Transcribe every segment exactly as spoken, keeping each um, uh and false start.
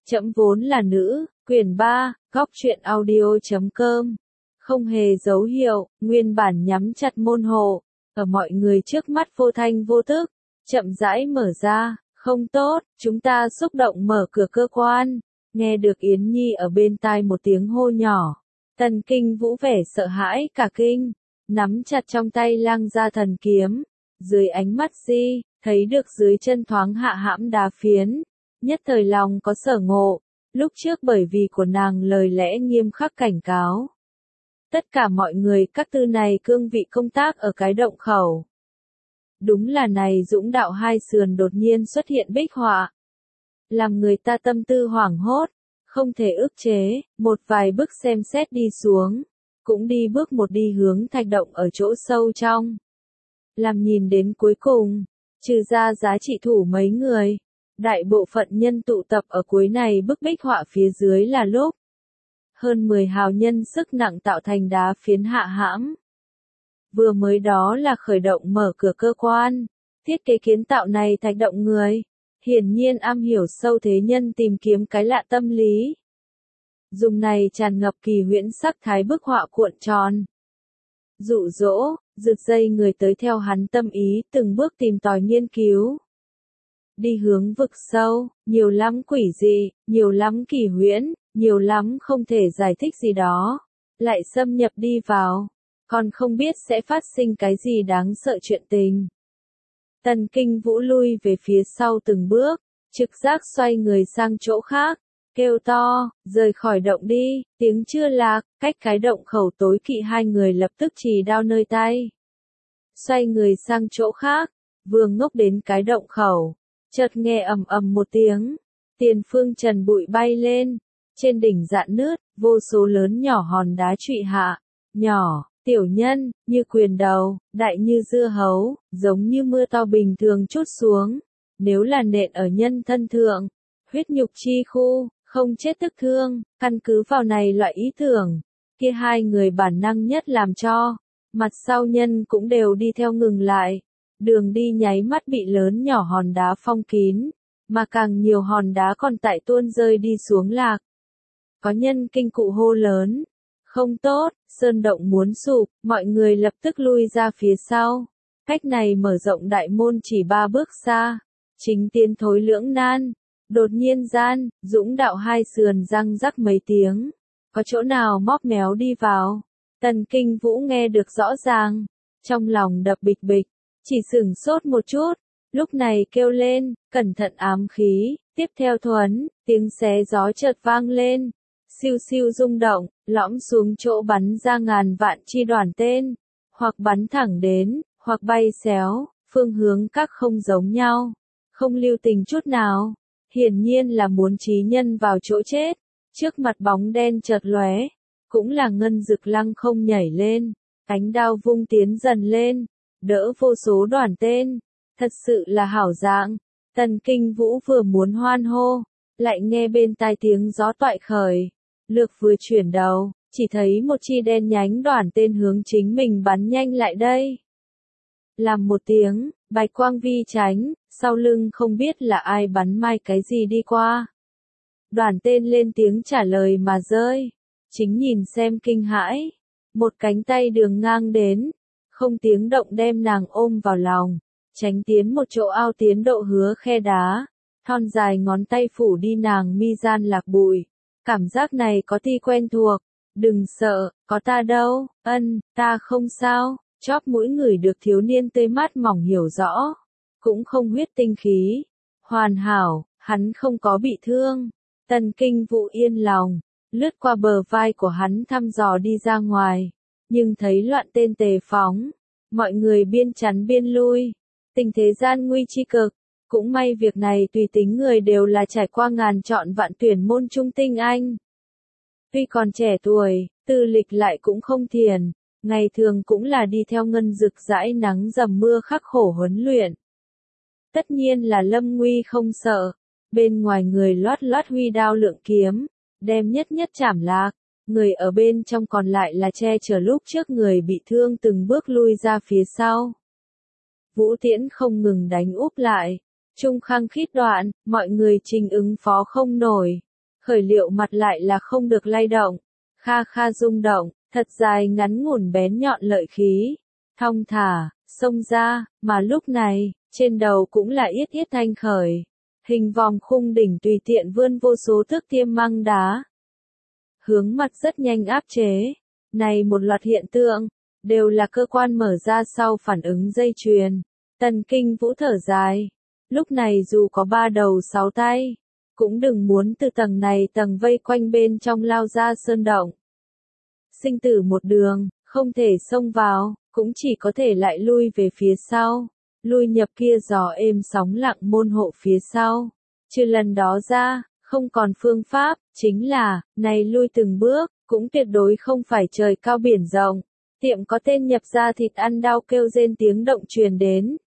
Trẫm vốn là nữ, quyển ba, góc truyện audio chấm com. Không hề dấu hiệu, nguyên bản nhắm chặt môn hộ, ở mọi người trước mắt vô thanh vô tức, chậm rãi mở ra, không tốt, chúng ta xúc động mở cửa cơ quan, nghe được Yến Nhi ở bên tai một tiếng hô nhỏ. Tần Kinh Vũ vẻ sợ hãi cả kinh, nắm chặt trong tay Lang Gia Thần Kiếm, dưới ánh mắt Di, thấy được dưới chân thoáng hạ hãm đá phiến, nhất thời lòng có sở ngộ, lúc trước bởi vì của nàng lời lẽ nghiêm khắc cảnh cáo. Tất cả mọi người các tư này cương vị công tác ở cái động khẩu. Đúng là này dũng đạo hai sườn đột nhiên xuất hiện bích họa. Làm người ta tâm tư hoảng hốt, không thể ức chế, một vài bước xem xét đi xuống, cũng đi bước một đi hướng thạch động ở chỗ sâu trong. Làm nhìn đến cuối cùng, trừ ra giá trị thủ mấy người, đại bộ phận nhân tụ tập ở cuối này bức bích họa phía dưới là lúc. Hơn mười hào nhân sức nặng tạo thành đá phiến hạ hãm. Vừa mới đó là khởi động mở cửa cơ quan, thiết kế kiến tạo này thạch động người, hiển nhiên am hiểu sâu thế nhân tìm kiếm cái lạ tâm lý. Dùng này tràn ngập kỳ huyễn sắc thái bức họa cuộn tròn. Dụ dỗ, rực dây người tới theo hắn tâm ý từng bước tìm tòi nghiên cứu. Đi hướng vực sâu, nhiều lắm quỷ dị, nhiều lắm kỳ huyễn, nhiều lắm không thể giải thích gì đó. Lại xâm nhập đi vào, còn không biết sẽ phát sinh cái gì đáng sợ chuyện tình. Tần Kinh Vũ lui về phía sau từng bước, trực giác xoay người sang chỗ khác, kêu to, rời khỏi động đi, tiếng chưa lạc, cách cái động khẩu tối kỵ hai người lập tức chỉ đao nơi tay. Xoay người sang chỗ khác, vừa ngốc đến cái động khẩu, chợt nghe ầm ầm một tiếng, tiền phương trần bụi bay lên, trên đỉnh rạn nứt, vô số lớn nhỏ hòn đá trụy hạ, nhỏ, tiểu nhân, như quyền đầu, đại như dưa hấu, giống như mưa to bình thường trút xuống, nếu là nện ở nhân thân thượng, huyết nhục chi khu, không chết tức thương, căn cứ vào này loại ý tưởng, kia hai người bản năng nhất làm cho, mặt sau nhân cũng đều đi theo ngừng lại, đường đi nháy mắt bị lớn nhỏ hòn đá phong kín, mà càng nhiều hòn đá còn tại tuôn rơi đi xuống lạc. Có nhân kinh cụ hô lớn, không tốt, sơn động muốn sụp, mọi người lập tức lui ra phía sau, cách này mở rộng đại môn chỉ ba bước xa, chính tiến thối lưỡng nan. Đột nhiên gian, dũng đạo hai sườn răng rắc mấy tiếng, có chỗ nào móc méo đi vào. Tần Kinh Vũ nghe được rõ ràng, trong lòng đập bịch bịch, chỉ sửng sốt một chút, lúc này kêu lên, cẩn thận ám khí, tiếp theo thuấn, tiếng xé gió chợt vang lên, siêu siêu rung động, lõm xuống chỗ bắn ra ngàn vạn chi đoàn tên, hoặc bắn thẳng đến, hoặc bay xéo, phương hướng các không giống nhau, không lưu tình chút nào. Hiển nhiên là muốn trí nhân vào chỗ chết, trước mặt bóng đen chợt lóe, cũng là ngân dực lăng không nhảy lên, cánh đao vung tiến dần lên, đỡ vô số đoàn tên, thật sự là hảo dạng. Tần Kinh Vũ vừa muốn hoan hô, lại nghe bên tai tiếng gió toại khởi, lược vừa chuyển đầu, chỉ thấy một chi đen nhánh đoàn tên hướng chính mình bắn nhanh lại đây. Làm một tiếng, bạch quang vi tránh, sau lưng không biết là ai bắn mai cái gì đi qua. Đoàn tên lên tiếng trả lời mà rơi, chính nhìn xem kinh hãi, một cánh tay đường ngang đến, không tiếng động đem nàng ôm vào lòng, tránh tiến một chỗ ao tiến độ hứa khe đá, thon dài ngón tay phủ đi nàng mi gian lạc bụi, cảm giác này có ti quen thuộc, đừng sợ, có ta đâu, ân, ta không sao. Chóp mũi người được thiếu niên tươi mát mỏng hiểu rõ, cũng không huyết tinh khí, hoàn hảo, hắn không có bị thương. Tần Kinh Vũ yên lòng, lướt qua bờ vai của hắn thăm dò đi ra ngoài, nhưng thấy loạn tên tề phóng, mọi người biên chắn biên lui, tình thế gian nguy chi cực, cũng may việc này tùy tính người đều là trải qua ngàn chọn vạn tuyển môn trung tinh anh. Tuy còn trẻ tuổi, tư lịch lại cũng không thiền. Ngày thường cũng là đi theo ngân dực dãi nắng dầm mưa khắc khổ huấn luyện. Tất nhiên là lâm nguy không sợ, bên ngoài người loát loát huy đao lượng kiếm, đem nhất nhất chảm lạc, người ở bên trong còn lại là che chở lúc trước người bị thương từng bước lui ra phía sau. Vũ tiễn không ngừng đánh úp lại, trung khang khít đoạn, mọi người trình ứng phó không nổi, khởi liệu mặt lại là không được lay động, kha kha rung động, thật dài ngắn ngủn bén nhọn lợi khí, thong thả, xông ra, mà lúc này, trên đầu cũng là yết yết thanh khởi, hình vòng khung đỉnh tùy tiện vươn vô số thước tiêm măng đá. Hướng mặt rất nhanh áp chế, này một loạt hiện tượng, đều là cơ quan mở ra sau phản ứng dây chuyền. Tần Kinh Vũ thở dài, lúc này dù có ba đầu sáu tay, cũng đừng muốn từ tầng này tầng vây quanh bên trong lao ra sơn động. Sinh tử một đường, không thể xông vào, cũng chỉ có thể lại lui về phía sau, lui nhập kia gió êm sóng lặng môn hộ phía sau. Trừ lần đó ra, không còn phương pháp, chính là, này lui từng bước, cũng tuyệt đối không phải trời cao biển rộng. Tiệm có tên nhập ra thịt ăn đau kêu rên tiếng động truyền đến.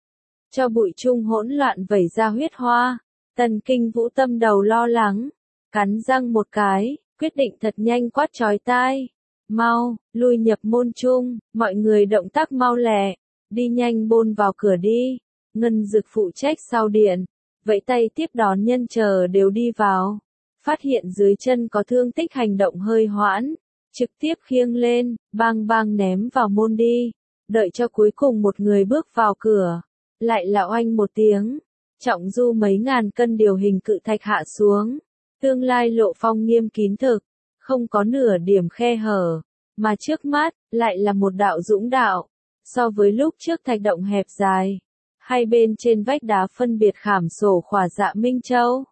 Cho bụi chung hỗn loạn vẩy ra huyết hoa, Tần Kinh Vũ tâm đầu lo lắng, cắn răng một cái, quyết định thật nhanh quát chói tai. Mau, lui nhập môn chung, mọi người động tác mau lẹ, đi nhanh bôn vào cửa đi. Ngân Dực phụ trách sau điện, vẫy tay tiếp đón nhân chờ đều đi vào. Phát hiện dưới chân có thương tích hành động hơi hoãn, trực tiếp khiêng lên, bang bang ném vào môn đi. Đợi cho cuối cùng một người bước vào cửa, lại là oanh một tiếng, trọng du mấy ngàn cân điều hình cự thạch hạ xuống. Tương lai lộ phong nghiêm kín thực, không có nửa điểm khe hở, mà trước mắt, lại là một đạo dũng đạo. So với lúc trước thạch động hẹp dài, hai bên trên vách đá phân biệt khảm sổ khỏa dạ Minh Châu.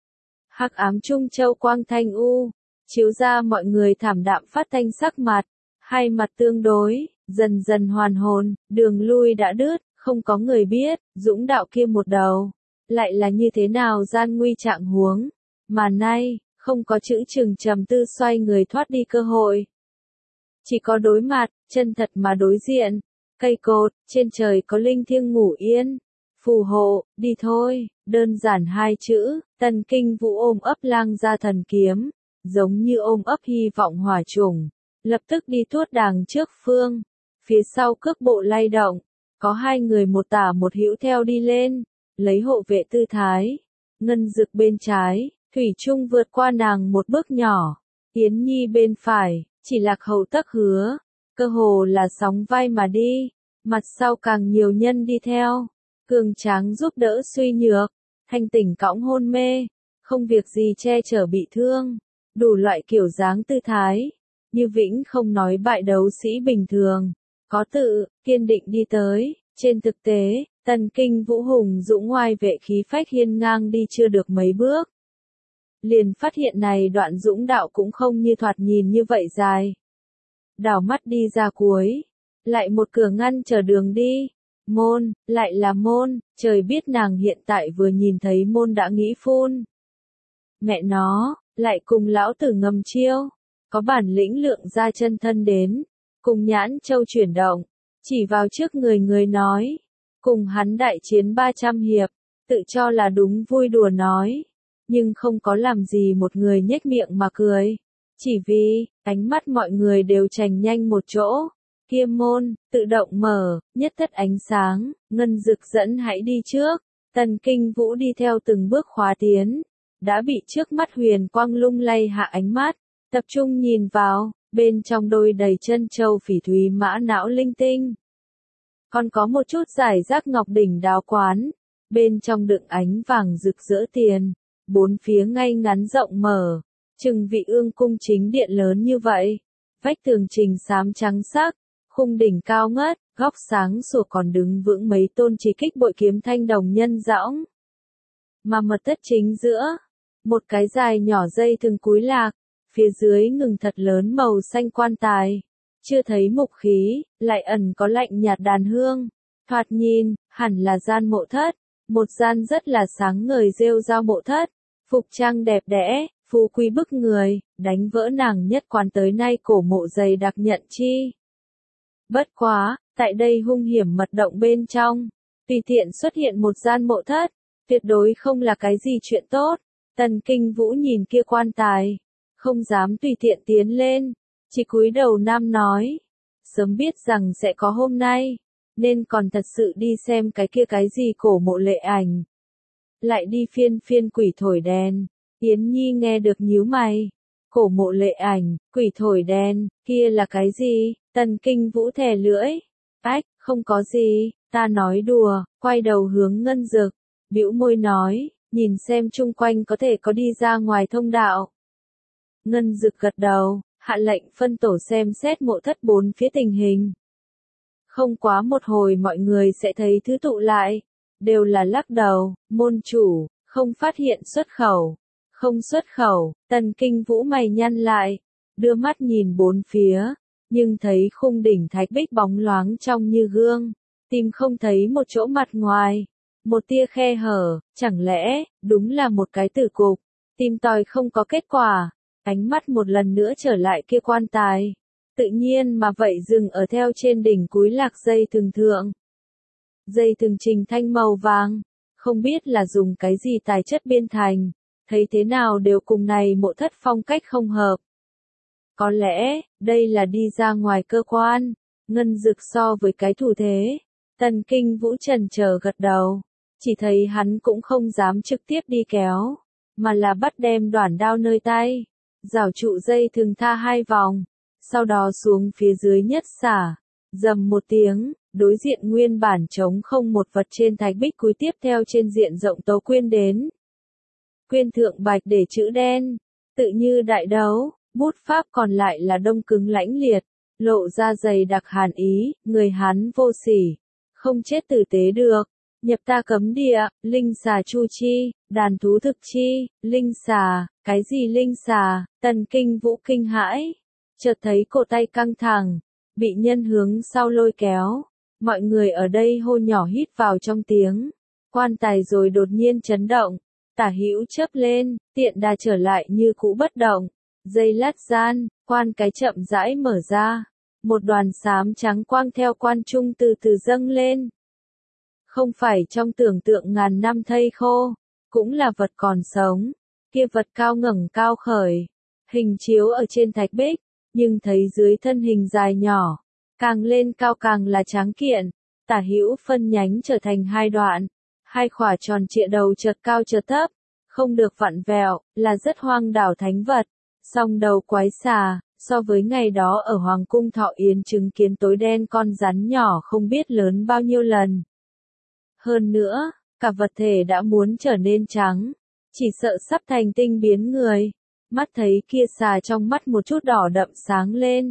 Hắc ám trung châu quang thanh u, chiếu ra mọi người thảm đạm phát thanh sắc mặt, hai mặt tương đối, dần dần hoàn hồn, đường lui đã đứt, không có người biết, dũng đạo kia một đầu, lại là như thế nào gian nguy trạng huống, mà nay, không có chữ chừng trầm tư xoay người thoát đi cơ hội. Chỉ có đối mặt, chân thật mà đối diện, cây cột, trên trời có linh thiêng ngủ yên, phù hộ, đi thôi, đơn giản hai chữ, Tần Kinh Vũ ôm ấp lang gia thần kiếm, giống như ôm ấp hy vọng hỏa trùng, lập tức đi tuốt đàng trước phương, phía sau cước bộ lay động, có hai người một tả một hữu theo đi lên, lấy hộ vệ tư thái, Ngân Dực bên trái, Thủy Trung vượt qua nàng một bước nhỏ, Yến Nhi bên phải, chỉ lạc hậu tắc hứa, cơ hồ là sóng vai mà đi, mặt sau càng nhiều nhân đi theo, cường tráng giúp đỡ suy nhược, thanh tỉnh cõng hôn mê, không việc gì che chở bị thương, đủ loại kiểu dáng tư thái, như vĩnh không nói bại đấu sĩ bình thường, có tự, kiên định đi tới, trên thực tế, Tần Kinh Vũ hùng dũng ngoai vệ khí phách hiên ngang đi chưa được mấy bước. Liền phát hiện này đoạn dũng đạo cũng không như thoạt nhìn như vậy dài. Đảo mắt đi ra cuối, lại một cửa ngăn chờ đường đi, môn, lại là môn, trời biết nàng hiện tại vừa nhìn thấy môn đã nghĩ phun. Mẹ nó, lại cùng lão tử ngầm chiêu, có bản lĩnh lượng ra chân thân đến, cùng nhãn châu chuyển động, chỉ vào trước người người nói, cùng hắn đại chiến ba trăm hiệp, tự cho là đúng vui đùa nói, nhưng không có làm gì một người nhếch miệng mà cười, chỉ vì, ánh mắt mọi người đều chành nhanh một chỗ, kia môn, tự động mở, nhất thất ánh sáng, Ngân Dực dẫn hãy đi trước, Tần Kinh Vũ đi theo từng bước khóa tiến, đã bị trước mắt huyền quang lung lay hạ ánh mắt, tập trung nhìn vào, bên trong đôi đầy chân châu phỉ thúy mã não linh tinh. Còn có một chút giải rác ngọc đỉnh đáo quán, bên trong đựng ánh vàng rực rỡ tiền, bốn phía ngay ngắn rộng mở, chừng vị ương cung chính điện lớn như vậy, vách tường trình xám trắng sắc, khung đỉnh cao ngất, góc sáng sủa còn đứng vững mấy tôn chỉ kích bội kiếm thanh đồng nhân dõng. Mà mật thất chính giữa, một cái dài nhỏ dây thừng cúi lạc, phía dưới ngừng thật lớn màu xanh quan tài, chưa thấy mục khí, lại ẩn có lạnh nhạt đàn hương, thoạt nhìn, hẳn là gian mộ thất, một gian rất là sáng ngời rêu rao mộ thất, phục trang đẹp đẽ, phú quý bức người, đánh vỡ nàng nhất quán tới nay cổ mộ dày đặc nhận chi. Bất quá, tại đây hung hiểm mật động bên trong, tùy tiện xuất hiện một gian mộ thất, tuyệt đối không là cái gì chuyện tốt. Tần Kinh Vũ nhìn kia quan tài, không dám tùy tiện tiến lên, chỉ cúi đầu nam nói, sớm biết rằng sẽ có hôm nay, nên còn thật sự đi xem cái kia cái gì cổ mộ lệ ảnh. Lại đi phiên phiên quỷ thổi đèn, Yến Nhi nghe được nhíu mày. Cổ Mộ Lệ Ảnh, quỷ thổi đèn, kia là cái gì? Tần Kinh Vũ thè lưỡi. Ách, không có gì, ta nói đùa, quay đầu hướng Ngân Dực, bĩu môi nói, nhìn xem chung quanh có thể có đi ra ngoài thông đạo. Ngân Dực gật đầu, hạ lệnh phân tổ xem xét mộ thất bốn phía tình hình. Không quá một hồi mọi người sẽ thấy thứ tụ lại, đều là lắc đầu, môn chủ, không phát hiện xuất khẩu. Không xuất khẩu, Tần Kinh Vũ mày nhăn lại, đưa mắt nhìn bốn phía, nhưng thấy khung đỉnh thạch bích bóng loáng trong như gương, tìm không thấy một chỗ mặt ngoài, một tia khe hở, chẳng lẽ, đúng là một cái tử cục, tìm tòi không có kết quả, ánh mắt một lần nữa trở lại kia quan tài, tự nhiên mà vậy dừng ở theo trên đỉnh cúi lạc dây thừng thượng. Dây thừng trình thanh màu vàng, không biết là dùng cái gì tài chất biên thành. Thấy thế nào đều cùng này mộ thất phong cách không hợp. Có lẽ, đây là đi ra ngoài cơ quan, Ngân Dực so với cái thủ thế. Tần Kinh Vũ chần chờ gật đầu, chỉ thấy hắn cũng không dám trực tiếp đi kéo, mà là bắt đem đoản đao nơi tay, rào trụ dây thừng tha hai vòng, sau đó xuống phía dưới nhất xả, dầm một tiếng, đối diện nguyên bản trống không một vật trên thạch bích cúi tiếp theo trên diện rộng tấu quyên đến. Quyên thượng bạch để chữ đen, tự như đại đấu, bút pháp còn lại là đông cứng lãnh liệt, lộ ra dày đặc hàn ý, người Hán vô sỉ, không chết tử tế được, nhập ta cấm địa, linh xà chu chi, đàn thú thực chi, linh xà, cái gì linh xà, Tần Kinh Vũ kinh hãi, chợt thấy cổ tay căng thẳng, bị nhân hướng sau lôi kéo, mọi người ở đây hô nhỏ hít vào trong tiếng, quan tài rồi đột nhiên chấn động. Tả hữu chớp lên, tiện đà trở lại như cũ bất động. Giây lát gian, quan cái chậm rãi mở ra. Một đoàn xám trắng quang theo quan trung từ từ dâng lên. Không phải trong tưởng tượng ngàn năm thây khô, cũng là vật còn sống. Kia vật cao ngẩng cao khởi, hình chiếu ở trên thạch bích, nhưng thấy dưới thân hình dài nhỏ, càng lên cao càng là tráng kiện. Tả hữu phân nhánh trở thành hai đoạn. Hai khỏa tròn trịa đầu chợt cao chợt thấp, không được vặn vẹo, là rất hoang đảo thánh vật. Song đầu quái xà, so với ngày đó ở Hoàng cung Thọ Yến chứng kiến tối đen con rắn nhỏ không biết lớn bao nhiêu lần. Hơn nữa, cả vật thể đã muốn trở nên trắng, chỉ sợ sắp thành tinh biến người. Mắt thấy kia xà trong mắt một chút đỏ đậm sáng lên.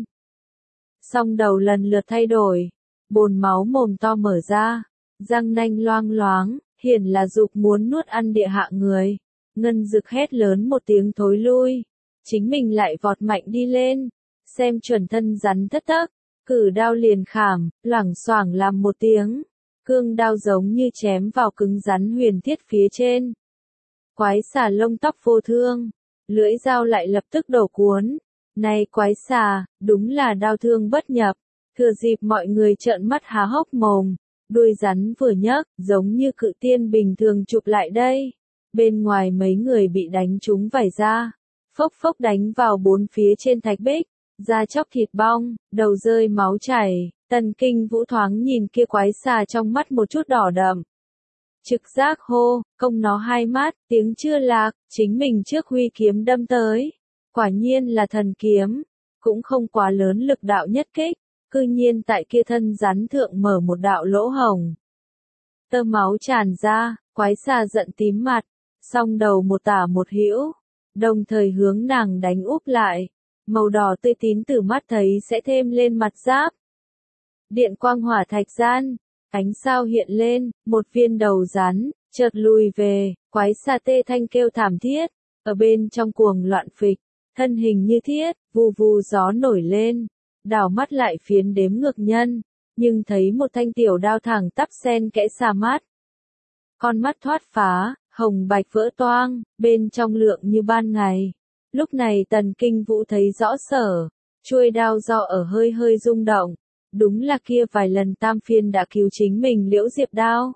Song đầu lần lượt thay đổi, bồn máu mồm to mở ra, răng nanh loang loáng. Hiển là dục muốn nuốt ăn địa hạ người. Ngân Dực hét lớn một tiếng thối lui. Chính mình lại vọt mạnh đi lên. Xem chuẩn thân rắn thất tấc. Cử đao liền khảm, loảng xoảng làm một tiếng. Cương đao giống như chém vào cứng rắn huyền thiết phía trên. Quái xà lông tóc vô thương. Lưỡi dao lại lập tức đổ cuốn. Này quái xà, đúng là đao thương bất nhập. Thừa dịp mọi người trợn mắt há hốc mồm. Đuôi rắn vừa nhấc, giống như cự tiên bình thường chụp lại đây. Bên ngoài mấy người bị đánh trúng vải ra. Phốc phốc đánh vào bốn phía trên thạch bích. Da chóc thịt bong, đầu rơi máu chảy. Tần Kinh Vũ thoáng nhìn kia quái xà trong mắt một chút đỏ đậm. Trực giác hô, công nó hai mắt, tiếng chưa lạc, chính mình trước huy kiếm đâm tới. Quả nhiên là thần kiếm. Cũng không quá lớn lực đạo nhất kích. Cư nhiên tại kia thân rắn thượng mở một đạo lỗ hồng. Tơ máu tràn ra, quái xà giận tím mặt, song đầu một tả một hữu, đồng thời hướng nàng đánh úp lại. Màu đỏ tươi tín từ mắt thấy sẽ thêm lên mặt giáp. Điện quang hỏa thạch gian, ánh sao hiện lên, một viên đầu rắn, chợt lùi về, quái xà tê thanh kêu thảm thiết, ở bên trong cuồng loạn phịch, thân hình như thiết, vù vù gió nổi lên. Đảo mắt lại phiến đếm ngược nhân, nhưng thấy một thanh tiểu đao thẳng tắp sen kẽ xà mắt. Con mắt thoát phá, hồng bạch vỡ toang, bên trong lượng như ban ngày. Lúc này Tần Kinh Vũ thấy rõ sở, chuôi đao do ở hơi hơi rung động. Đúng là kia vài lần tam phiên đã cứu chính mình Liễu Diệp đao.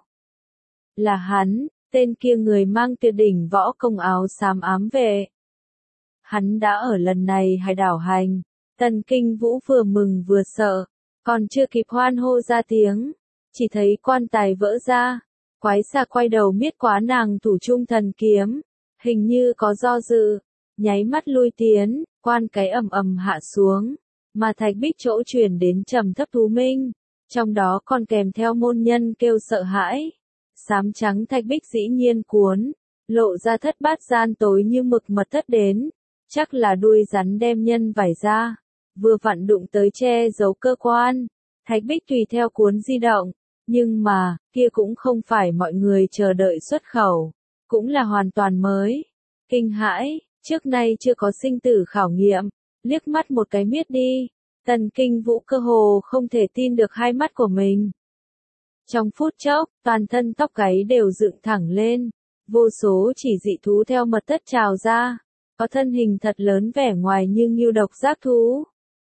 Là hắn, tên kia người mang tuyệt đỉnh võ công áo xám ám vệ. Hắn đã ở lần này hải đảo hành. Tần Kinh Vũ vừa mừng vừa sợ, còn chưa kịp hoan hô ra tiếng, chỉ thấy quan tài vỡ ra, quái xà quay đầu miết quá nàng thủ trung thần kiếm, hình như có do dự, nháy mắt lui tiến, quan cái ầm ầm hạ xuống, mà thạch bích chỗ truyền đến trầm thấp thú minh, trong đó còn kèm theo môn nhân kêu sợ hãi. Xám trắng thạch bích dĩ nhiên cuốn, lộ ra thất bát gian tối như mực mật thất đến, chắc là đuôi rắn đem nhân vải ra, vừa vặn đụng tới che giấu cơ quan, thạch bích tùy theo cuốn di động, nhưng mà, kia cũng không phải mọi người chờ đợi xuất khẩu, cũng là hoàn toàn mới. Kinh hãi, trước nay chưa có sinh tử khảo nghiệm, liếc mắt một cái miết đi, Tần Kinh Vũ cơ hồ không thể tin được hai mắt của mình. Trong phút chốc, toàn thân tóc gáy đều dựng thẳng lên, vô số chỉ dị thú theo mật thất trào ra, có thân hình thật lớn vẻ ngoài như ngưu độc giác thú,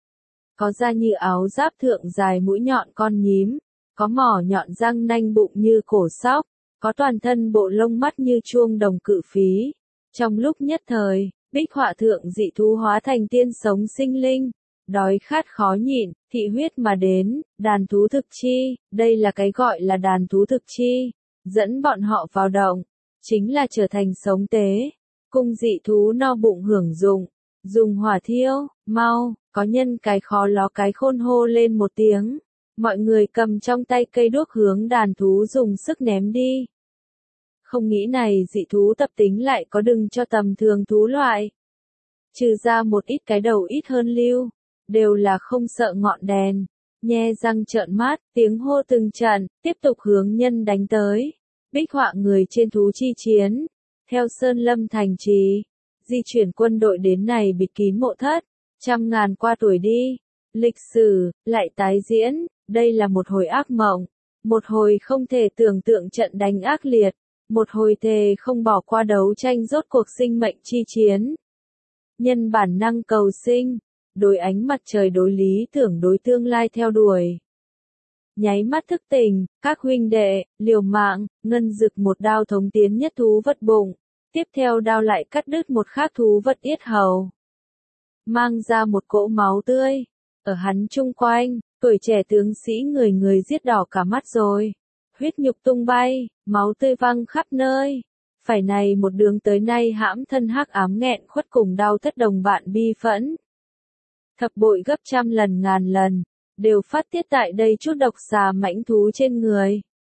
có da như áo giáp thượng dài mũi nhọn con nhím, có mỏ nhọn răng nanh bụng như cổ sóc, có toàn thân bộ lông mắt như chuông đồng cự phí. Trong lúc nhất thời, bích họa thượng dị thú hóa thành tiên sống sinh linh, đói khát khó nhịn, thị huyết mà đến, đàn thú thực chi, đây là cái gọi là đàn thú thực chi, dẫn bọn họ vào động, chính là trở thành sống tế, cung dị thú no bụng hưởng dụng, dùng hỏa thiêu, mau, có nhân cái khó ló cái khôn hô lên một tiếng, mọi người cầm trong tay cây đuốc hướng đàn thú dùng sức ném đi. Không nghĩ này dị thú tập tính lại có đừng cho tầm thường thú loại. Trừ ra một ít cái đầu ít hơn lưu, đều là không sợ ngọn đèn, nhe răng trợn mắt, tiếng hô từng trận, tiếp tục hướng nhân đánh tới. Bích họa người trên thú chi chiến, theo Sơn Lâm thành trì, di chuyển quân đội đến này bịt kín mộ thất, trăm ngàn qua tuổi đi, lịch sử, lại tái diễn, đây là một hồi ác mộng, một hồi không thể tưởng tượng trận đánh ác liệt, một hồi thề không bỏ qua đấu tranh rốt cuộc sinh mệnh chi chiến. Nhân bản năng cầu sinh, đối ánh mặt trời đối lý tưởng đối tương lai theo đuổi. Nháy mắt thức tỉnh, các huynh đệ, liều mạng, ngân dực một đao thống tiến nhất thú vật bụng, tiếp theo đao lại cắt đứt một khác thú vật yết hầu. Mang ra một cỗ máu tươi, ở hắn chung quanh, tuổi trẻ tướng sĩ người người giết đỏ cả mắt rồi. Huyết nhục tung bay, máu tươi văng khắp nơi. Phải này một đường tới nay hãm thân hắc ám nghẹn khuất cùng đau thất đồng bạn bi phẫn. Thập bội gấp trăm lần ngàn lần, đều phát tiết tại đây chút độc xà mãnh thú trên người.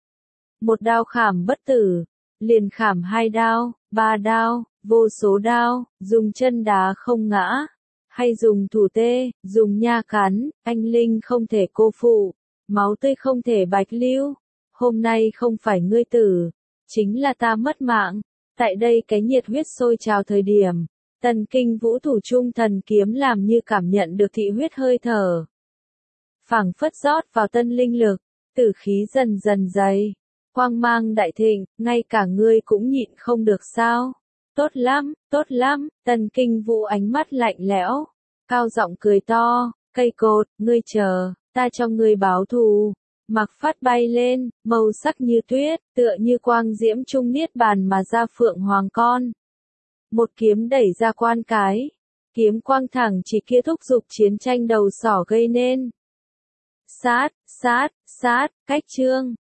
Một đao khảm bất tử, liền khảm hai đao, ba đao, vô số đao, dùng chân đá không ngã, hay dùng thủ tê, dùng nha cắn, anh linh không thể cô phụ, máu tươi không thể bạch lưu. Hôm nay không phải ngươi tử, chính là ta mất mạng. Tại đây cái nhiệt huyết sôi trào thời điểm, Tần Kinh Vũ thủ trung thần kiếm làm như cảm nhận được thị huyết hơi thở. Phảng phất rót vào tân linh lực, tử khí dần dần dày, quang mang đại thịnh, ngay cả ngươi cũng nhịn không được sao. Tốt lắm, tốt lắm, Tần Kinh Vũ ánh mắt lạnh lẽo, cao giọng cười to, cây cột, ngươi chờ, ta cho ngươi báo thù. Mặc phát bay lên, màu sắc như tuyết, tựa như quang diễm trung niết bàn mà ra phượng hoàng con. Một kiếm đẩy ra quan cái, kiếm quang thẳng chỉ kia thúc giục chiến tranh đầu sỏ gây nên. Sát, sát, sát, cách chương.